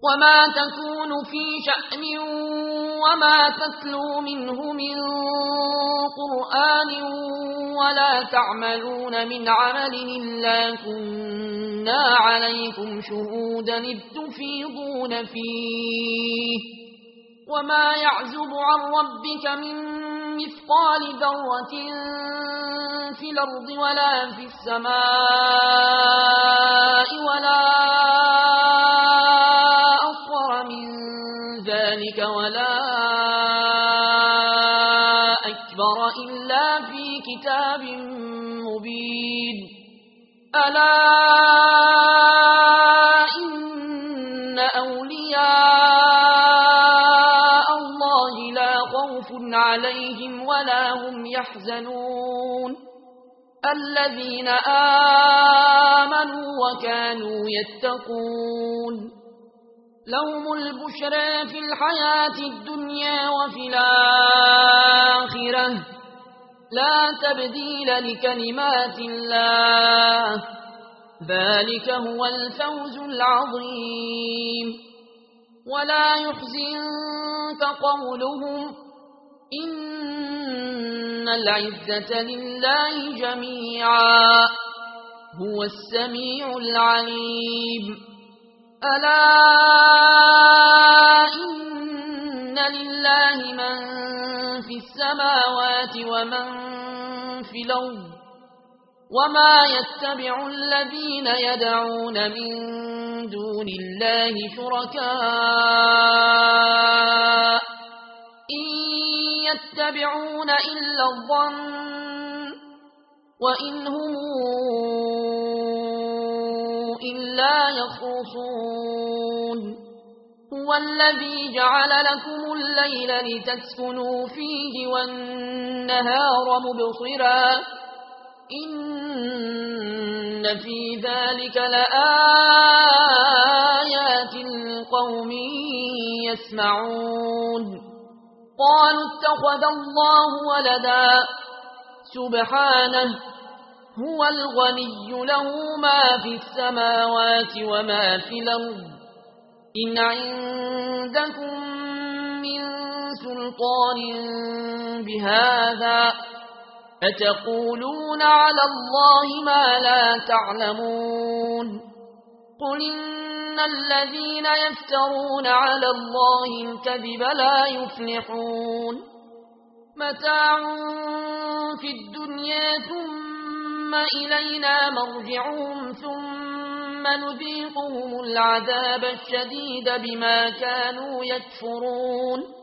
وما تكون في شأن وما تتلو منه من قرآن ولا تعملون من عمل إلا كنا عليكم شهودا إذ تفيضون فيه وما يعزب عن ربك من مثقال ذرة في الأرض ولا في السماء ولا أصغر من ذلك ولا أكبر إلا في كتاب مبين ألا إن أولياء الله لا خوف عليهم ولا هم يحزنون الذين آمنوا وكانوا يتقون لهم البشرى في الحياة الدنيا وفي الآخرة لا تبديل لكلمات الله ذلك هو الفوز العظيم ولا يحزنك قولهم إن العزة لله جميعا هو السميع العليم ألا إن لله من في السماوات ومن في الأرض وما يتبع الذين يدعون من دون الله شركاء إن يتبعون إلا الظن وإن هم إلا يخرصون هو الذي جعل لكم الليل لتسكنوا فيه والنهار مبصرا إن في ذلك لآيات لقوم يسمعون قالوا اتخذ الله ولدا سبحانه هو الغني له ما في السماوات وما في الأرض إن عندكم من سلطان بهذا أتقولون على الله ما لا تعلمون قل إن الذين يفترون على الله الكذب لا يفلحون متاع في الدنيا ثم إلينا مرجعهم ثم نذيقهم العذاب الشديد بما كانوا يكفرون